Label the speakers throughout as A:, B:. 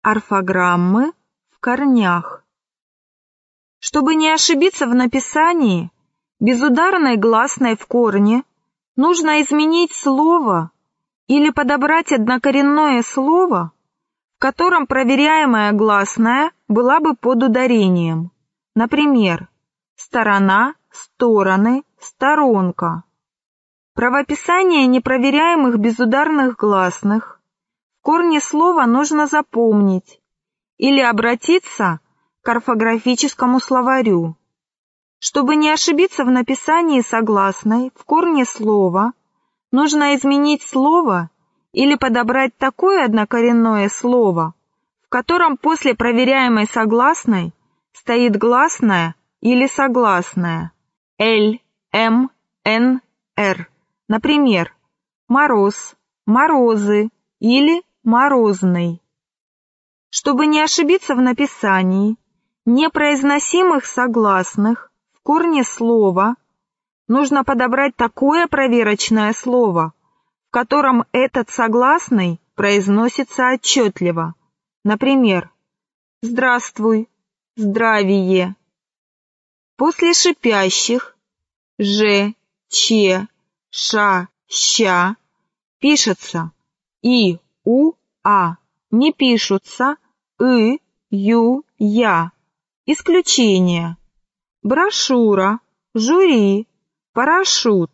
A: Орфограммы в корнях. Чтобы не ошибиться в написании, безударной гласной в корне нужно изменить слово или подобрать однокоренное слово, в котором проверяемая гласная была бы под ударением. Например, сторона, стороны, сторонка. Правописание непроверяемых безударных гласных в корне слова нужно запомнить или обратиться к орфографическому словарю. Чтобы не ошибиться в написании согласной в корне слова, нужно изменить слово или подобрать такое однокоренное слово, в котором после проверяемой согласной стоит гласная или согласная Л, М, Н, Р. Например, мороз, морозы или морозный. Чтобы не ошибиться в написании непроизносимых согласных в корне слова, нужно подобрать такое проверочное слово, в котором этот согласный произносится отчетливо. Например, здравствуй, здравие. После шипящих ж, ч, ша, ща пишется и, у, а, не пишутся и, ю, я. Исключение: брошюра, жюри, парашют.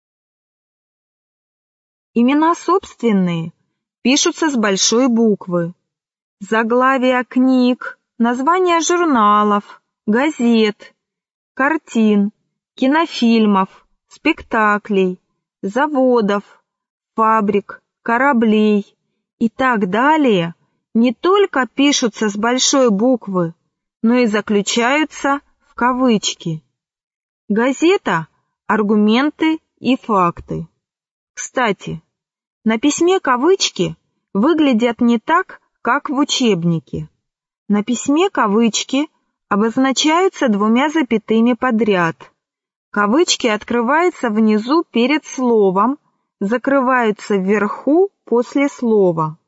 A: Имена собственные пишутся с большой буквы. Заглавия книг, названия журналов, газет, картин, кинофильмов, спектаклей, заводов, фабрик, кораблей и так далее не только пишутся с большой буквы, но и заключаются в кавычки. Газета – аргументы и факты. Кстати, на письме кавычки выглядят не так, как в учебнике. На письме кавычки обозначаются двумя запятыми подряд. Кавычки открываются внизу перед словом, закрываются вверху после слова.